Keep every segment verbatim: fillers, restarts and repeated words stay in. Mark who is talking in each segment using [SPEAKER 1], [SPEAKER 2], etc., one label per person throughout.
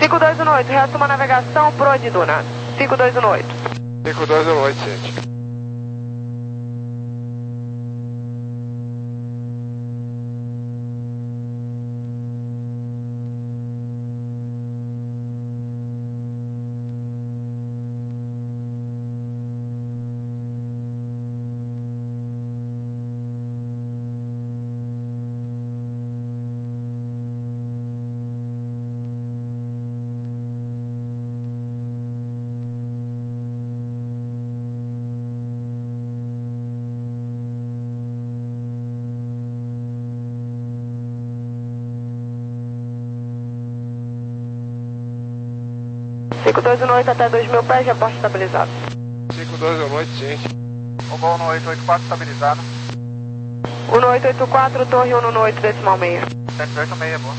[SPEAKER 1] cinco dois um oito, retoma a navegação pro de Duna. cinco dois um oito.
[SPEAKER 2] cinco dois um oito, gente.
[SPEAKER 1] cinco dois um oito até dois mil pés, reporte estabilizado.
[SPEAKER 2] cinco dois um oito, gente.
[SPEAKER 3] Oba um oito oito quatro estabilizado.
[SPEAKER 1] um oito oito quatro, torre um oito decimal seis.
[SPEAKER 3] sete oito seis, boa.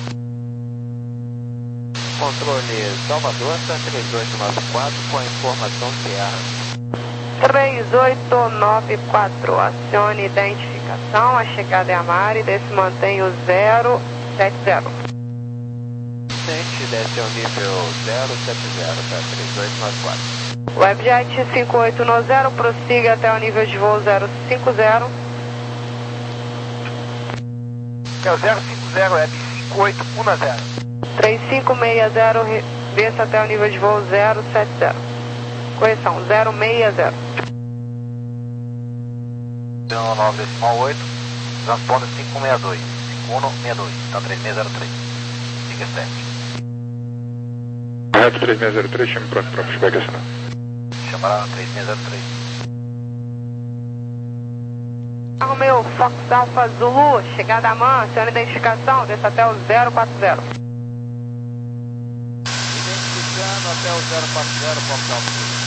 [SPEAKER 4] Controle Salvador, três oito nove quatro, com a informação Sierra.
[SPEAKER 1] três oito nove quatro, acione identificação, a chegada é a Mari, desse mantém o zero sete zero.
[SPEAKER 4] Desce, desce ao nível zero sete zero, tá? três oito nove quatro.
[SPEAKER 1] Webjet cinco oito um zero, prossiga até o nível de voo zero cinco zero.
[SPEAKER 3] É o zero cinco zero, Web cinco oito um zero.
[SPEAKER 1] três cinco seis zero, desça até o nível de voo zero sete zero. Correção, zero seis zero.
[SPEAKER 3] zero nove decimal oito, transponder cinco seis dois. cinco um seis dois, tá três seis zero três. Siga sete.
[SPEAKER 2] Correto, três seis zero três, chame pronto para feedback assinado.
[SPEAKER 3] Chamará três seis zero três.
[SPEAKER 1] Romeu, Fox Alpha Zulu, chegada a man, acione identificação, desça até o zero quatro zero.
[SPEAKER 3] Identificando até o zero quatro zero, Fox Alpha Zulu.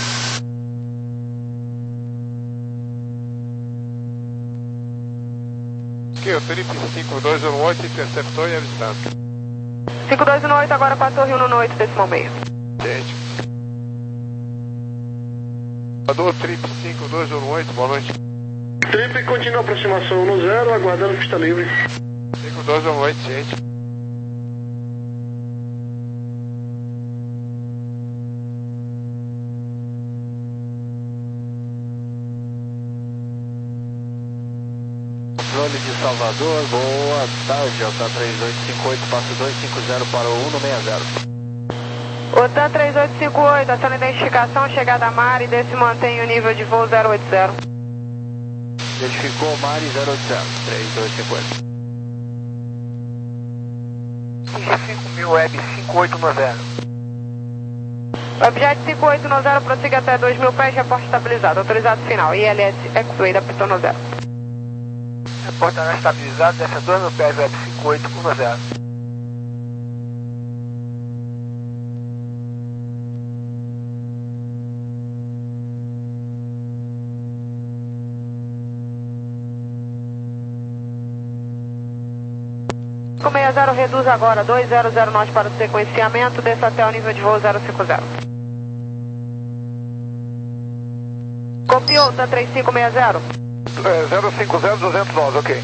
[SPEAKER 2] Ok, o Trip cinco dois um oito interceptou e avistado.
[SPEAKER 1] cinco dois um oito, agora com a torre um oito decimal seis.
[SPEAKER 2] Gente. Ador Trip cinco dois um oito, boa noite.
[SPEAKER 5] Trip continua a aproximação no zero, aguardando pista livre.
[SPEAKER 2] cinco dois um oito, gente.
[SPEAKER 4] Controle de Salvador, boa tarde, Alta três oito cinco oito, passo dois cinco zero para o um seis zero.
[SPEAKER 1] OTAN três oito cinco oito, acione identificação, chegada a Mari, desse mantém o nível de voo zero oito zero.
[SPEAKER 4] Identificou Mari zero oito zero, três dois cinco oito.
[SPEAKER 3] cinco mil Web cinco oito um zero.
[SPEAKER 1] Webjet cinco oito um zero, prossiga até dois mil pés, reporte estabilizado, autorizado final, I L S X-Way da Python zero.
[SPEAKER 3] Reporte não estabilizado, desce a dois mil pés, Web cinco oito um zero.
[SPEAKER 1] cinco seis zero, reduz agora, dois zero zero nós para o sequenciamento, desça até o nível de voo zero cinco zero. Copiou, OTAN três cinco seis zero.
[SPEAKER 3] É, zero cinco zero duzentos e nove, ok.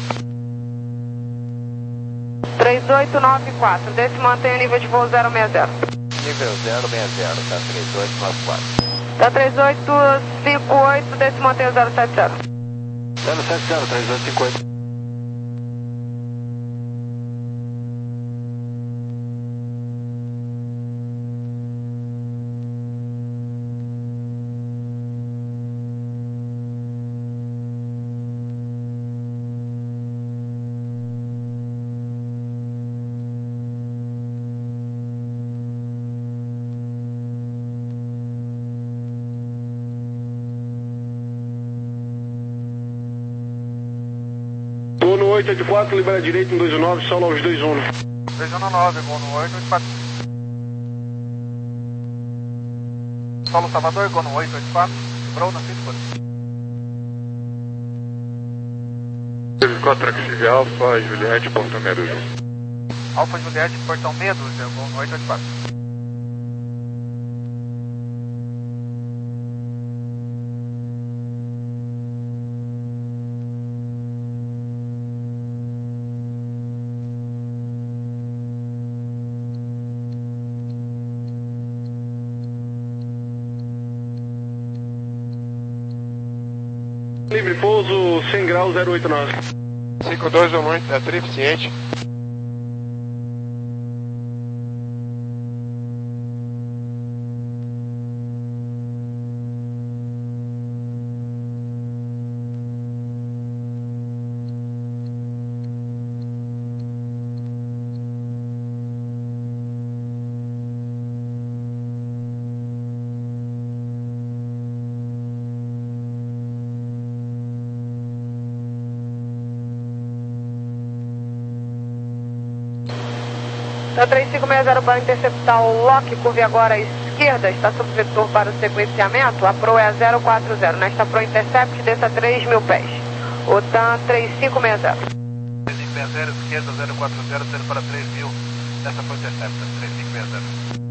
[SPEAKER 1] três oito nove quatro, desse mantém o nível de voo zero seis zero.
[SPEAKER 4] Nível zero seis zero, tá? três oito nove quatro.
[SPEAKER 1] Tá três oito cinco oito, desse mantém o zero sete zero.
[SPEAKER 4] zero sete zero, três oito cinco oito.
[SPEAKER 5] Vou no oito oito quatro, libera direito no dois um nove, solo aos dois um.
[SPEAKER 3] dois um nove, vou no oito oito quatro. Solo Salvador, gol no oito oito quatro. Brou na Pittsburgh.
[SPEAKER 2] Contraxi Alfa, Juliette, Porto Medusa.
[SPEAKER 3] Alfa Juliette, Portão Medusa, gol no oito oito quatro.
[SPEAKER 5] Livre pouso cem graus zero oito nove.
[SPEAKER 2] cinco dois um oito da trip ciente.
[SPEAKER 1] Da três cinco seis zero para interceptar o Lock, curve agora à esquerda, está sob vetor para o sequenciamento, a Pro é a zero quatro zero, nesta Pro Intercept desça três mil pés, O T A N três cinco seis zero.
[SPEAKER 3] três cinco seis zero, esquerda zero quatro zero, sendo para três mil, nesta Pro Intercept, três cinco seis zero.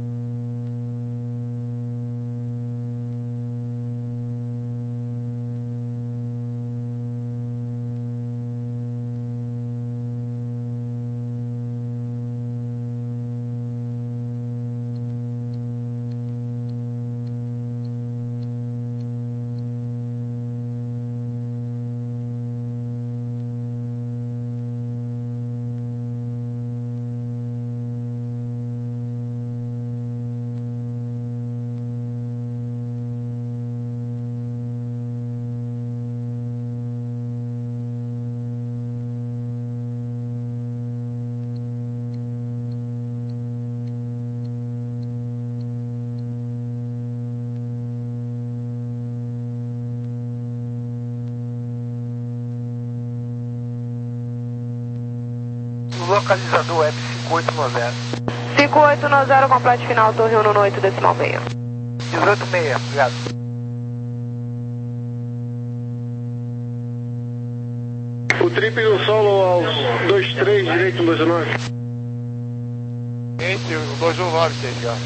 [SPEAKER 3] Localizador web cinco oito nove zero.
[SPEAKER 1] cinco oito nove zero, complete final, Torre um no oito, decimal meia.
[SPEAKER 3] dezoito seis, obrigado.
[SPEAKER 5] O trip do solo aos dois três, direito dois um nove.
[SPEAKER 2] Ciente, o dois um nove, ciente já.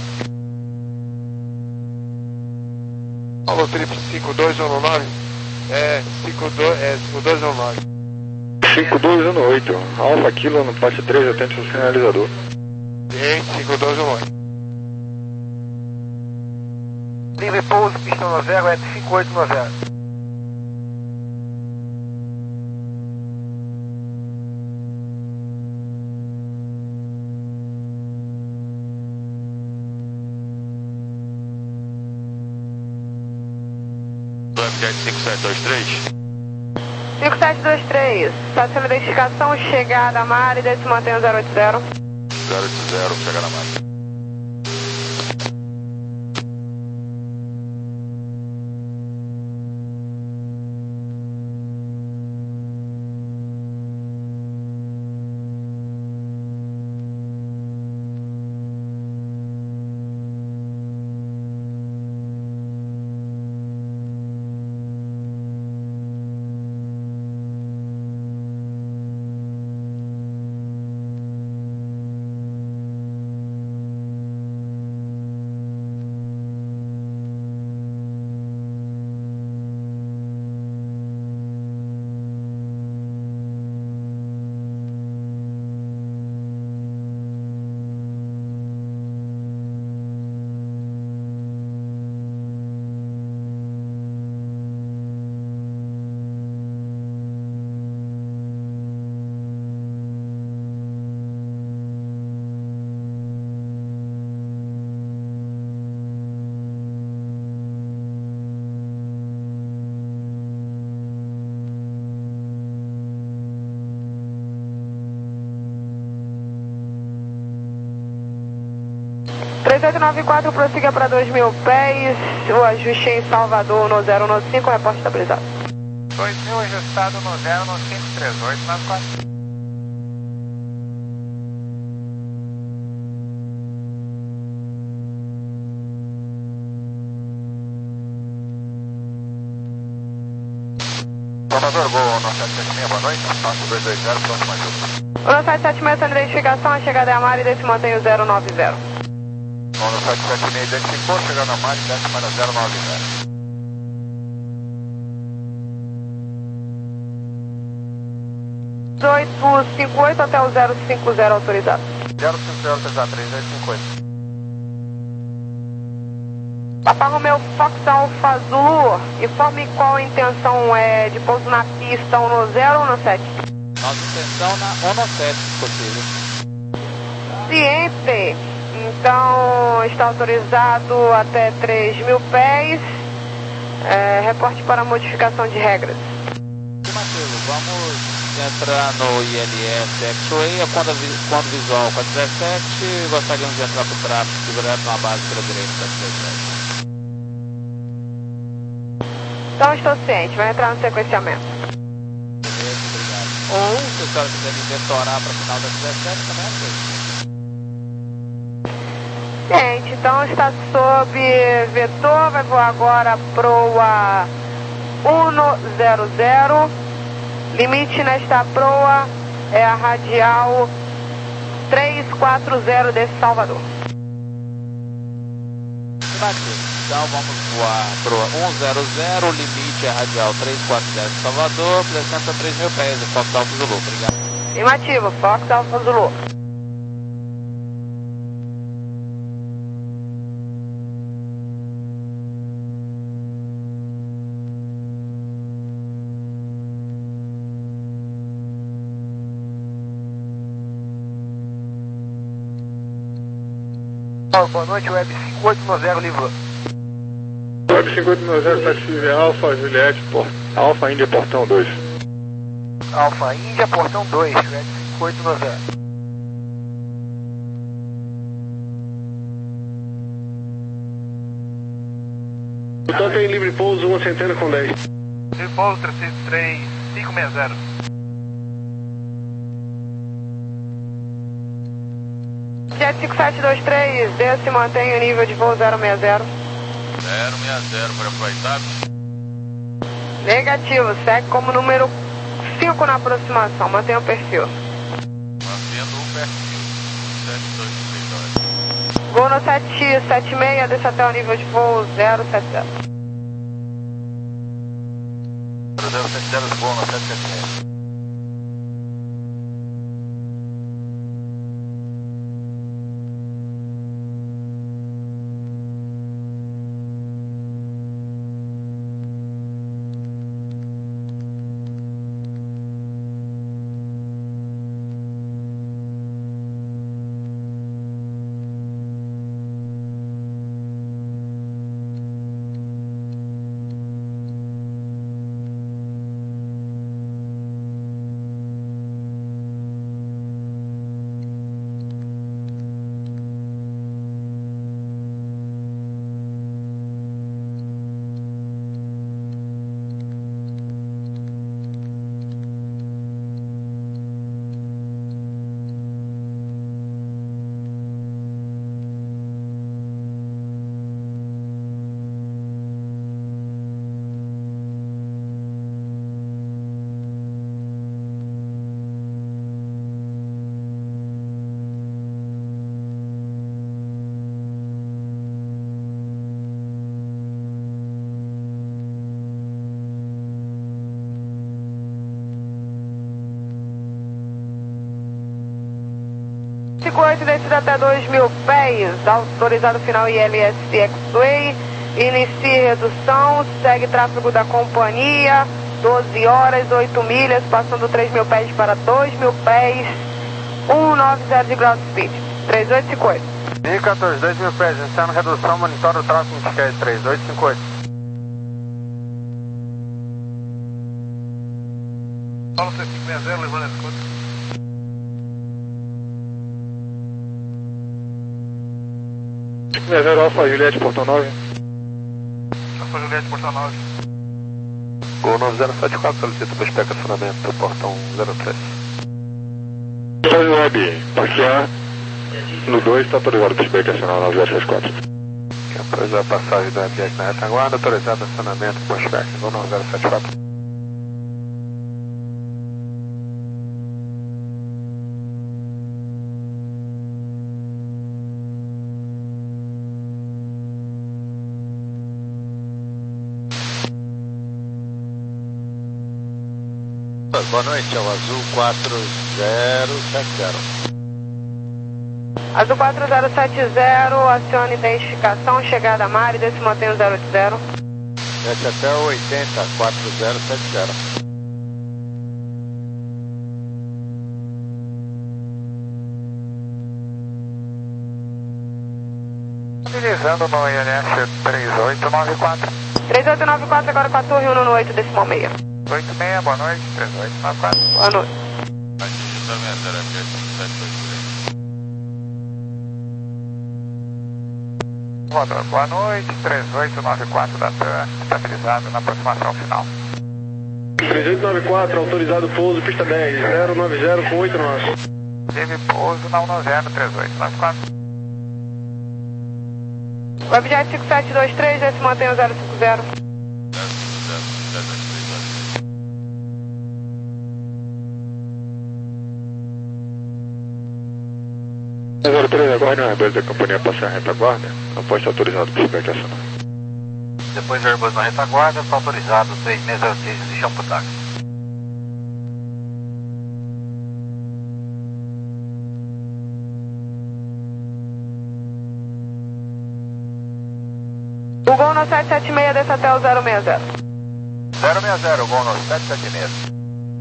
[SPEAKER 2] Alô, trip cinco dois um nove. É, cinco dois um nove.
[SPEAKER 6] cinco dois um oito, Alfa Kilo no passe três, atende o sinalizador.
[SPEAKER 2] Ciente, cinco dois um nove.
[SPEAKER 3] Livre pouso, pistão no zero, é cinco oito nove zero.
[SPEAKER 6] cinco sete dois três.
[SPEAKER 1] cinco sete dois três, estaciona identificação, chegada a Mari, desse mantenha zero oito zero.
[SPEAKER 6] zero oito zero, chega na Mari.
[SPEAKER 1] três oito nove quatro, prossiga para dois mil pés, o ajuste em Salvador no zero nove cinco, reporte estabilizado.
[SPEAKER 3] dois mil ajustado no zero nove cinco três oito nove quatro. Salvador, Gol nove sete sete seis, boa noite, passo dois dois zero, próximo ajuda.
[SPEAKER 1] O nove sete sete seis, sendo identificação, a chegada é a Mari, desse mantenho zero nove zero.
[SPEAKER 3] nove sete sete seis identificou, chegando a Mari, desce para zero nove zero.
[SPEAKER 1] dezoito cinquenta e oito até o zero cinco zero autorizado.
[SPEAKER 3] zero cinco zero três três oito cinco oito.
[SPEAKER 1] Papa Romeo Fox Alfa Zulu, informe qual a intenção é de pouso na pista um no zero ou no sete?
[SPEAKER 3] Nossa intenção na um no sete, se possível.
[SPEAKER 1] Ciente, então está autorizado até três mil pés, é, reporte para modificação de regras.
[SPEAKER 3] Afirmativo, vamos entrar no I L S X-Ray, quando, quando visual com a dezessete, gostaríamos de entrar para o tráfego direto na base pela direita da dezessete.
[SPEAKER 1] Então estou ciente, vai entrar no sequenciamento.
[SPEAKER 3] Beleza, obrigado. Ou, se a senhora quiser me detorar para o final da dezessete, também é feito.
[SPEAKER 1] Ciente, então está sob vetor, vai voar agora proa um zero zero. Limite nesta proa é a radial trezentos e quarenta desse Salvador.
[SPEAKER 3] Então vamos voar proa um zero zero, limite é radial trezentos e quarenta de Salvador, descendo a três mil pés, Fox Alfa Zulu, obrigado.
[SPEAKER 1] Afirmativo, Fox Alfa Zulu.
[SPEAKER 2] Boa noite, Web cinco oito nove zero, livrou.
[SPEAKER 6] Web cinco oito nove zero, taxi Alfa, Juliette, por... Alfa Índia, portão dois.
[SPEAKER 2] Alfa Índia, portão dois, Web cinco oito nove zero.
[SPEAKER 5] O toque em livre pouso, uma centena com dez.
[SPEAKER 2] Livre pouso trezentos e três, cinco seis zero.
[SPEAKER 1] Jet cinco sete dois três, desce e mantém o nível de voo zero seis zero.
[SPEAKER 3] zero seis zero para aproveitar.
[SPEAKER 1] Negativo, segue como número cinco na aproximação, mantenha o perfil.
[SPEAKER 3] Mantendo o perfil. sete dois três dois.
[SPEAKER 1] Voo no sete sete seis, desce até o nível de voo zero sete zero.
[SPEAKER 3] zero sete zero, voo no sete sete seis.
[SPEAKER 1] cinco oito descido até dois mil pés, autorizado final I L S X-Way, inicie redução, segue tráfego da companhia, doze horas, oito milhas, passando três mil pés para dois mil pés, cento e noventa de ground speed, três oito cinco oito.
[SPEAKER 2] I quatorze, dois mil pés, iniciando redução, monitora o tráfego indicado três oito cinco oito. Paulo três cinco seis zero, levando a escuta.
[SPEAKER 6] cinco seis zero, Alfa Juliette, portão nove.
[SPEAKER 2] Alfa Juliette, portão nove.
[SPEAKER 4] Gol nove zero sete quatro, solicita para estacionamento do portão zero três.
[SPEAKER 6] Faz web, parquear no dois, está autorizado para estacionar nove zero sete quatro.
[SPEAKER 4] Após a passagem da viagem na retaguarda, autorizado estacionamento com Pushback, Gol nove zero sete quatro.
[SPEAKER 3] Boa noite, é o Azul quatro zero sete zero.
[SPEAKER 1] Azul quatro zero sete zero, acione identificação, chegada a Mari, desse mantenho zero oito zero.
[SPEAKER 2] Sete até oitenta, quatro zero sete zero. Utilizando no I N S três oito nove quatro.
[SPEAKER 1] três oito nove quatro, agora com a torre um no oito, decimal meia.
[SPEAKER 2] oito seis, boa noite, três oito nove quatro.
[SPEAKER 1] Boa noite.
[SPEAKER 2] Voador, boa noite, três oito nove quatro da TAM, estabilizado na aproximação final.
[SPEAKER 5] três oito nove quatro, autorizado pouso, pista dez, zero nove zero com oito nós.
[SPEAKER 2] Teve pouso na um zero, três oito nove quatro.
[SPEAKER 1] Webjet cinco sete dois três, desse mantenho zero cinco zero.
[SPEAKER 6] zero três, aguarde o Airbus da companhia passar a retaguarda, não pode estar autorizado por feedback acionar.
[SPEAKER 4] Depois do Airbus na retaguarda, está autorizado três seis zero seis de chão pro táxi.
[SPEAKER 1] O Gol no sete sete seis, desce até o zero seis zero.
[SPEAKER 2] zero seis zero, Gol no sete sete seis.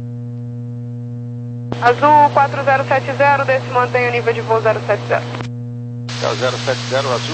[SPEAKER 1] Azul quatro zero sete zero, desse mantém o nível de voo zero sete zero.
[SPEAKER 2] É o zero sete zero azul.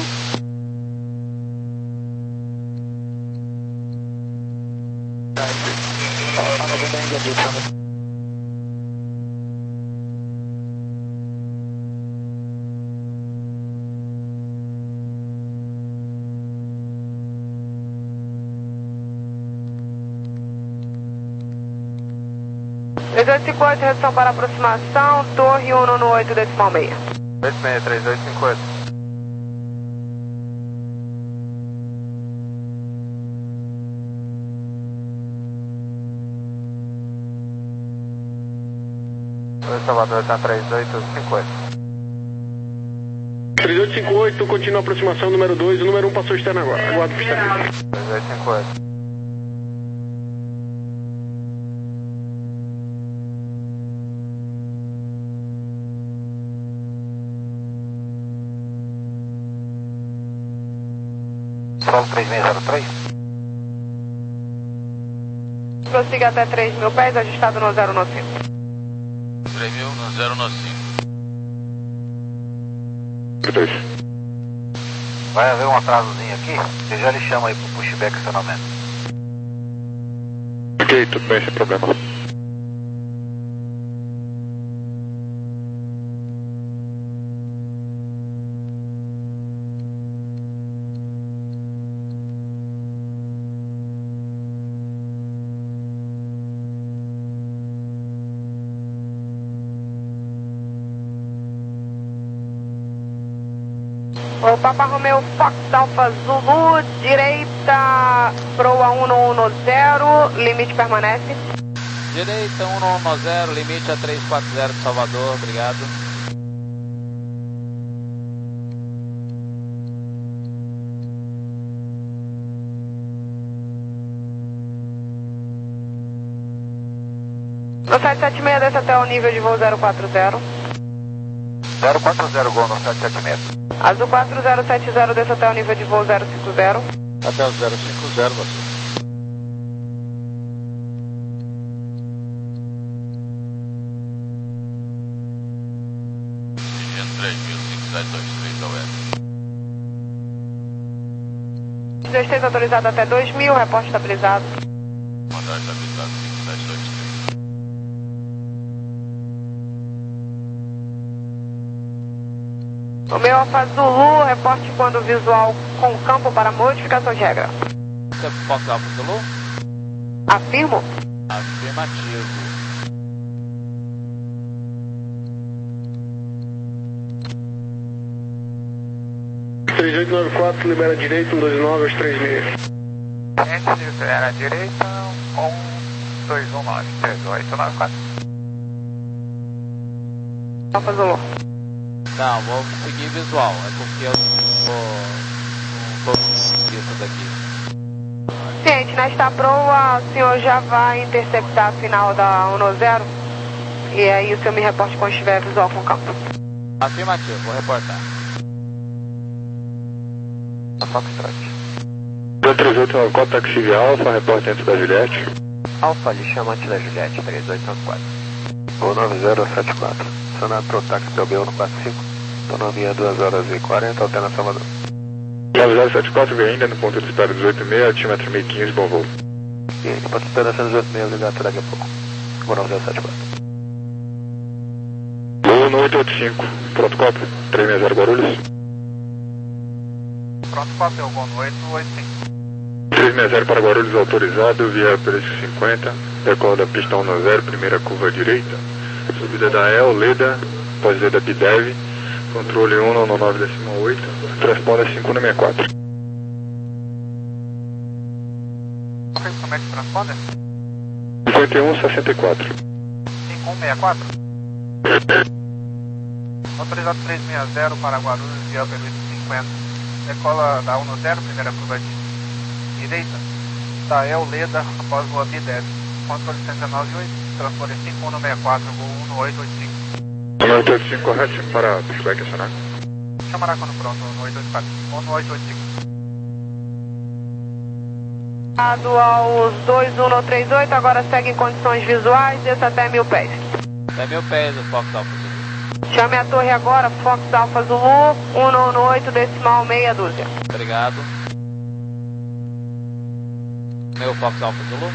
[SPEAKER 1] três oito cinco oito, redução para aproximação, torre um no oito, decimal meia.
[SPEAKER 2] oito seis, três oito cinco oito. Oi, Salvador, está três oito cinco oito.
[SPEAKER 5] três oito cinco oito, continua a aproximação, número dois, o número um passou externo agora, aguardo pista dez.
[SPEAKER 2] três oito cinco oito.
[SPEAKER 4] Solo três seis zero três.
[SPEAKER 1] Prossiga até três mil pés, ajustado no zero no cinco.
[SPEAKER 3] três mil no zero no cinco.
[SPEAKER 6] três.
[SPEAKER 4] Vai haver um atrasozinho aqui, eu já lhe chamo aí pro pushback acionamento.
[SPEAKER 6] Ok, tudo bem, sem problema.
[SPEAKER 1] O Papa Romeo Fox Alfa Zulu, direita, proa um no um no zero, limite permanece.
[SPEAKER 3] Direita um no um no zero, limite a três quatro zero de Salvador, obrigado.
[SPEAKER 1] No sete sete seis, desce até o nível de voo zero quatro zero.
[SPEAKER 2] zero quatro zero, Gol no sete sete seis.
[SPEAKER 1] Azul quatro zero sete zero, desce até o nível de voo zero cinco zero.
[SPEAKER 2] Até o zero cinco zero, você.
[SPEAKER 3] três mil cinco sete dois três ao F.
[SPEAKER 1] dezesseis autorizado até dois mil, reporte estabilizado.
[SPEAKER 3] Mandar estabilizado cinco sete dois três.
[SPEAKER 1] O meu Alfa Zulu, reporte quando visual com campo para modificação de regra.
[SPEAKER 3] Você Fox Alfa Zulu?
[SPEAKER 1] Afirmo.
[SPEAKER 3] Afirmativo.
[SPEAKER 5] três oito nove quatro, libera direito, um dois nove aos três mil.
[SPEAKER 2] Gente, era direita, um dois um nove, três oito nove quatro.
[SPEAKER 1] Alfa Zulu.
[SPEAKER 3] Não, vou seguir visual, é porque eu não tô isso daqui.
[SPEAKER 1] Ciente, nesta proa, o senhor já vai interceptar a final da um no zero. E aí o senhor me reporte quando estiver visual com campo.
[SPEAKER 3] Afirmativo, vou reportar.
[SPEAKER 4] Foxtrot.
[SPEAKER 6] dois três oito nove quatro, táxi via Alfa, repórter dentro da Juliette.
[SPEAKER 4] Alfa, lhe chamante da Juliette, três oito nove quatro. um nove zero sete quatro. Sonado pro táxi P B um quatro cinco. Autonomia duas horas e quarenta, alterna Salvador.
[SPEAKER 6] nove zero sete quatro, vem ainda no ponto de espera dezoito e meia, altímetro mil e quinze, bom voo.
[SPEAKER 4] E ponto de espera dezoito e meia, ligado até daqui a pouco. um nove zero sete quatro.
[SPEAKER 6] Voo no oito oito cinco, pronto cópia, três seis zero Guarulhos.
[SPEAKER 2] Pronto, papel, bom oito oito cinco.
[SPEAKER 6] três seis zero para Guarulhos autorizado, via preço cinquenta, decola da pista um zero, primeira curva direita, subida da El, Leda, pós-Leda Bidev, controle um nove nove decimal oito, transponder cinco um seis quatro.
[SPEAKER 2] Como é que transponder?
[SPEAKER 6] cinquenta e um sessenta e quatro.
[SPEAKER 2] cinco um seis quatro. Autorizado três seis zero para Guarulhos, via preço cinquenta. Decola da um zero, primeira curva direita, da El, Leda, após rua Bidev. Controle cento e nove oito, transponder cinco um seis quatro, voo um no oito oito cinco.
[SPEAKER 6] oito oito cinco correto, para pushback acionar.
[SPEAKER 2] Chamará quando pronto, no oito oito quatro, um no oito oito cinco.
[SPEAKER 1] Aos dois um três oito, agora segue em condições visuais, desça até mil pés.
[SPEAKER 3] Até mil pés, o Fox Alpha Zulu.
[SPEAKER 1] Chame a torre agora, Fox Alpha Zulu, um nove oito decimal meia dúzia.
[SPEAKER 3] Obrigado. Meu Fox Alpha Zulu.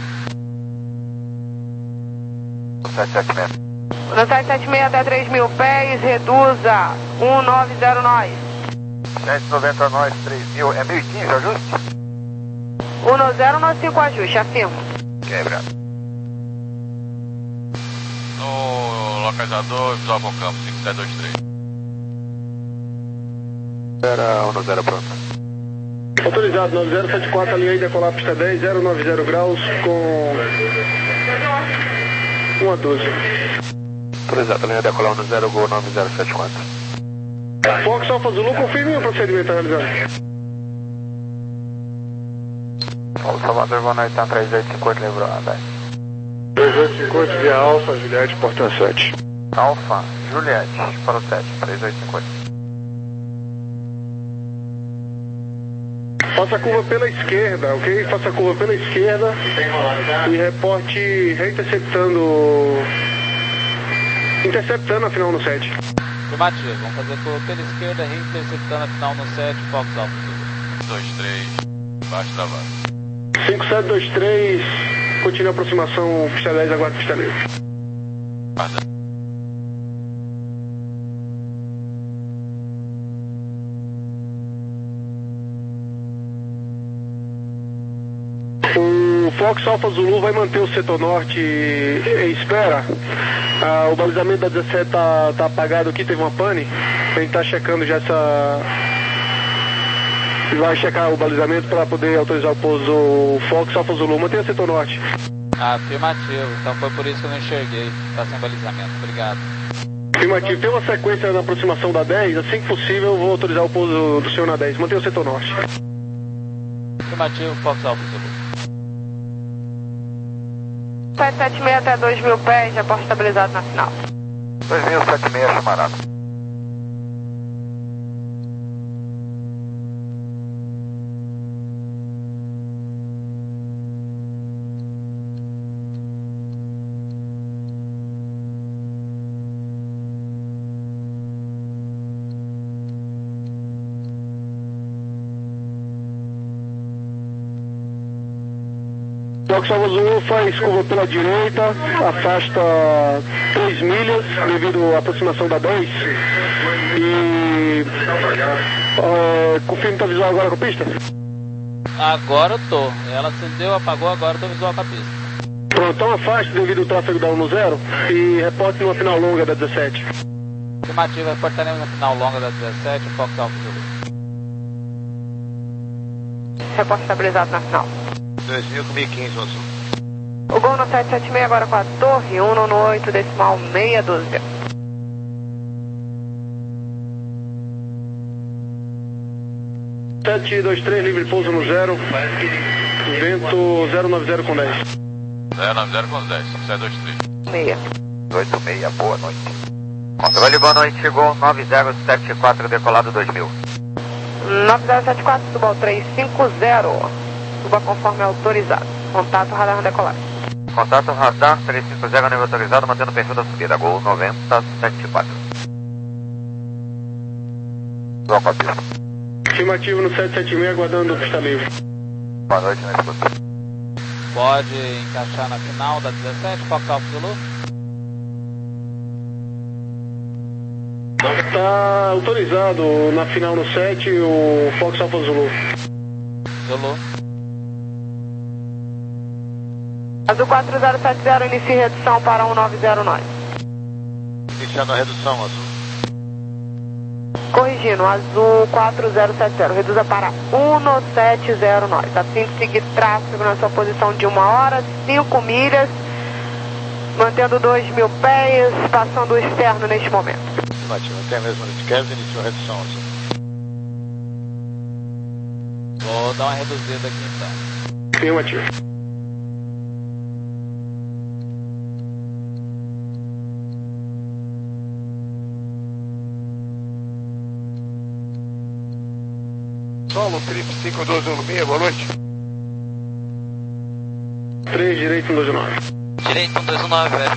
[SPEAKER 4] sete sete seis.
[SPEAKER 1] No sete sete seis até três mil pés, reduza, um nove zero nove.
[SPEAKER 2] sete noventa nós, três mil, é mil e quinze, ajuste?
[SPEAKER 1] um nove zero nove cinco ajuste, afirmo.
[SPEAKER 2] Quebra.
[SPEAKER 7] No localizador, visual com campo, cinco sete dois três.
[SPEAKER 4] Era um zero pronto.
[SPEAKER 5] Autorizado nove zero sete quatro, alinhei decolar pista dez, zero nove zero graus com uma doze.
[SPEAKER 4] Autorizado, linha decolar um zero, gol nove zero sete quatro.
[SPEAKER 5] Fox Alpha Zulu, confirme o procedimento realizado.
[SPEAKER 4] O Salvador, boa noite, tá três oito cinco oito, lembrou a dez.
[SPEAKER 6] três oito cinco oito, via Alfa, Juliette, porta sete.
[SPEAKER 4] Alfa, Juliette, para o sete, três oito cinco oito.
[SPEAKER 5] Faça a curva pela esquerda, ok? Faça a curva pela esquerda e reporte reinterceptando, interceptando a final no sete.
[SPEAKER 3] Afirmativo, vamos fazer curva pela esquerda, reinterceptando a final no sete, Fox Alpha Zulu.
[SPEAKER 7] dois três, baixo da base.
[SPEAKER 5] cinco sete dois três, continua a aproximação, pista dez, aguarda pista livre.
[SPEAKER 7] Guarda.
[SPEAKER 5] O Fox Alpha Zulu vai manter o setor norte em espera. Ah, o balizamento da dezessete está tá apagado aqui, teve uma pane. A gente está checando já essa... Vai checar o balizamento para poder autorizar o pouso. O Fox Alpha Zulu, mantenha o setor norte.
[SPEAKER 3] Afirmativo, então foi por isso que eu não enxerguei. Está sem balizamento, obrigado.
[SPEAKER 5] Afirmativo, tem uma sequência na aproximação da dez, assim que possível eu vou autorizar o pouso do senhor na dez. Mantenha o setor norte.
[SPEAKER 3] Afirmativo, Fox Alpha Zulu.
[SPEAKER 1] sete sete seis até dois mil pés, já posso estabilizado na final.
[SPEAKER 4] dois mil setenta e seis, chamarada.
[SPEAKER 5] Fox Alpha Zulu faz curva pela direita, afasta três milhas devido à aproximação da dez e uh, confirma que está visual agora com a pista?
[SPEAKER 3] Agora eu tô. Ela acendeu, apagou, agora eu tô visual com a pista.
[SPEAKER 5] Pronto, então afaste devido ao tráfego da um zero e reporte numa final longa da dezessete.
[SPEAKER 3] Afirmativo, reportaremos na final longa da dezessete, Fox Alpha Zulu.
[SPEAKER 1] Reporte estabilizado na final.
[SPEAKER 7] dois mil com mil e quinze, moço.
[SPEAKER 1] O gol no sete sete seis agora com a torre, um nove oito decimal meia dúzia.
[SPEAKER 5] sete dois três, livre pouso no zero, vento zero nove zero com dez.
[SPEAKER 7] zero nove zero com dez, cinco sete dois três.
[SPEAKER 1] Meia.
[SPEAKER 4] oito seis, boa noite. Controle, boa noite, Gol nove zero sete quatro, decolado dois mil.
[SPEAKER 1] nove zero sete quatro, suba ao três cinco zero. Suba conforme autorizado. Contato radar na decolagem.
[SPEAKER 4] Contato radar três cinco zero, nível autorizado, mantendo o perfil da subida. Gol noventa setenta e quatro. Vamos com a pista.
[SPEAKER 5] Afirmativo no sete sete seis, aguardando pista livre.
[SPEAKER 4] Boa noite, na escuta.
[SPEAKER 3] Pode encaixar na final da dezessete, Fox Alfa Zulu.
[SPEAKER 5] Está autorizado na final no sete, o Fox Alfa Zulu.
[SPEAKER 3] Zulu.
[SPEAKER 1] Azul quatro zero sete zero, inicie redução para um nove zero nove.
[SPEAKER 7] Iniciando a redução, Azul.
[SPEAKER 1] Corrigindo, Azul quatro zero sete zero, reduza para um sete zero nove. Assim que seguir tráfego na sua posição de uma hora, cinco milhas, mantendo dois mil pés, passando o externo neste momento.
[SPEAKER 7] Afirmativo, até mesmo no Kevin, iniciou a redução, Azul.
[SPEAKER 3] Vou dar uma reduzida aqui então.
[SPEAKER 5] Afirmativo.
[SPEAKER 7] Solo, trip cinco doze um seis, boa noite.
[SPEAKER 5] três, direito um dois nove.
[SPEAKER 3] Direito um dois nove, velho.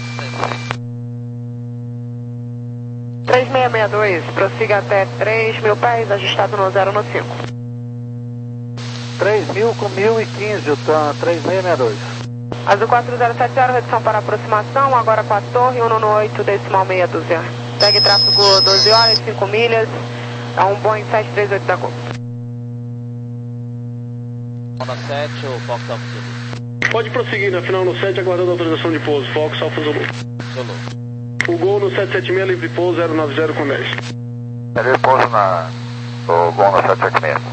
[SPEAKER 1] três seis seis dois, prossiga até três mil pés, ajustado no zero no cinco.
[SPEAKER 8] três mil com mil e quinze, o TAM, três seis seis dois.
[SPEAKER 1] Azul quatro zero sete zero, redução para aproximação, agora com a torre, um no oito, decimal meia dúzia. Segue tráfego doze horas, cinco milhas, a um Boeing sete três oito da Gol.
[SPEAKER 3] Na sete, o Fox Alfa Zulu.
[SPEAKER 5] Pode prosseguir na final no sete, aguardando autorização de pouso, Fox Alfa Zulu.
[SPEAKER 3] Zulu.
[SPEAKER 5] O Gol no sete sete seis, livre pouso, zero nove zero com dez.
[SPEAKER 4] Ele pouso na... o Gol no sete sete seis.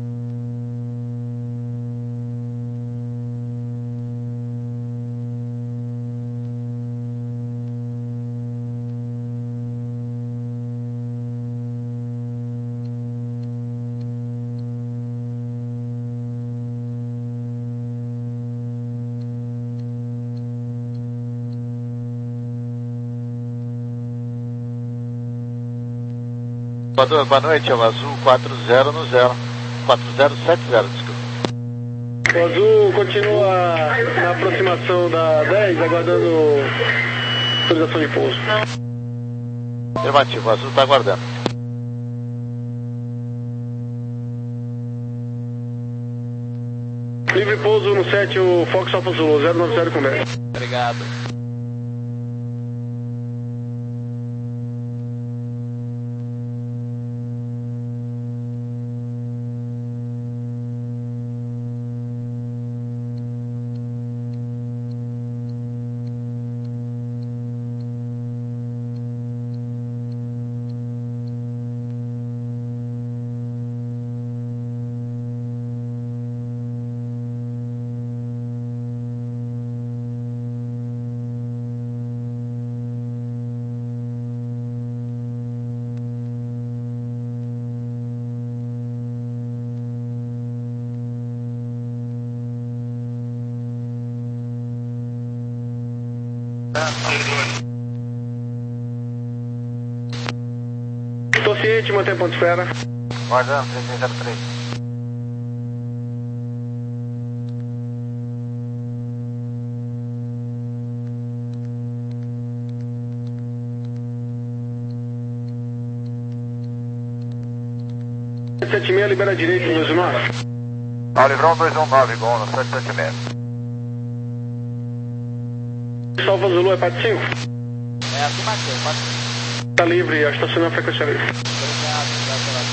[SPEAKER 7] Boa noite, é o Azul quatro zero no zero. quatro zero sete zero, desculpa.
[SPEAKER 5] O Azul continua na aproximação da dez, aguardando autorização de pouso.
[SPEAKER 7] Afirmativo, o Azul está aguardando.
[SPEAKER 5] Livre pouso no sete, o Fox Alfa Zulu, zero nove zero com dez.
[SPEAKER 3] Obrigado.
[SPEAKER 5] Estou ciente, mantém ponto esfera.
[SPEAKER 4] Guardando, três seis zero três.
[SPEAKER 5] sete sete seis, libera direito, dois um nove.
[SPEAKER 4] Ao livrão dois um nove, Gol no sete sete seis.
[SPEAKER 5] Alfa Zulu é parte cinco.
[SPEAKER 3] É afirmativo, quatro cinco.
[SPEAKER 5] Está livre, a estação é frequência livre.
[SPEAKER 3] Obrigado, obrigado pela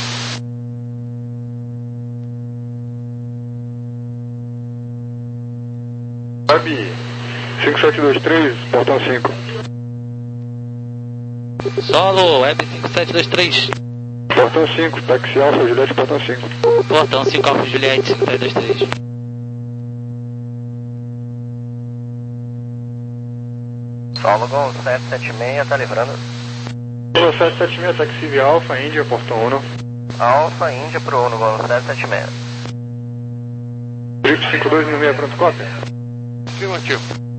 [SPEAKER 3] atenção.
[SPEAKER 6] Web cinco sete dois três, portão cinco.
[SPEAKER 9] Solo, Web cinco sete dois três.
[SPEAKER 6] Portão cinco, táxi Alfa Juliette, portão cinco.
[SPEAKER 9] Portão cinco Alfa Juliette, cinco sete dois três.
[SPEAKER 4] Solo Gol sete sete seis, está livrando.
[SPEAKER 6] Gol sete sete seis, táxi via Alfa, Índia, portão um.
[SPEAKER 4] Alfa Índia pro Uno, Gol sete sete seis.
[SPEAKER 6] Drift cinco dois no seis, pronto, cópia.
[SPEAKER 7] Afirmativo.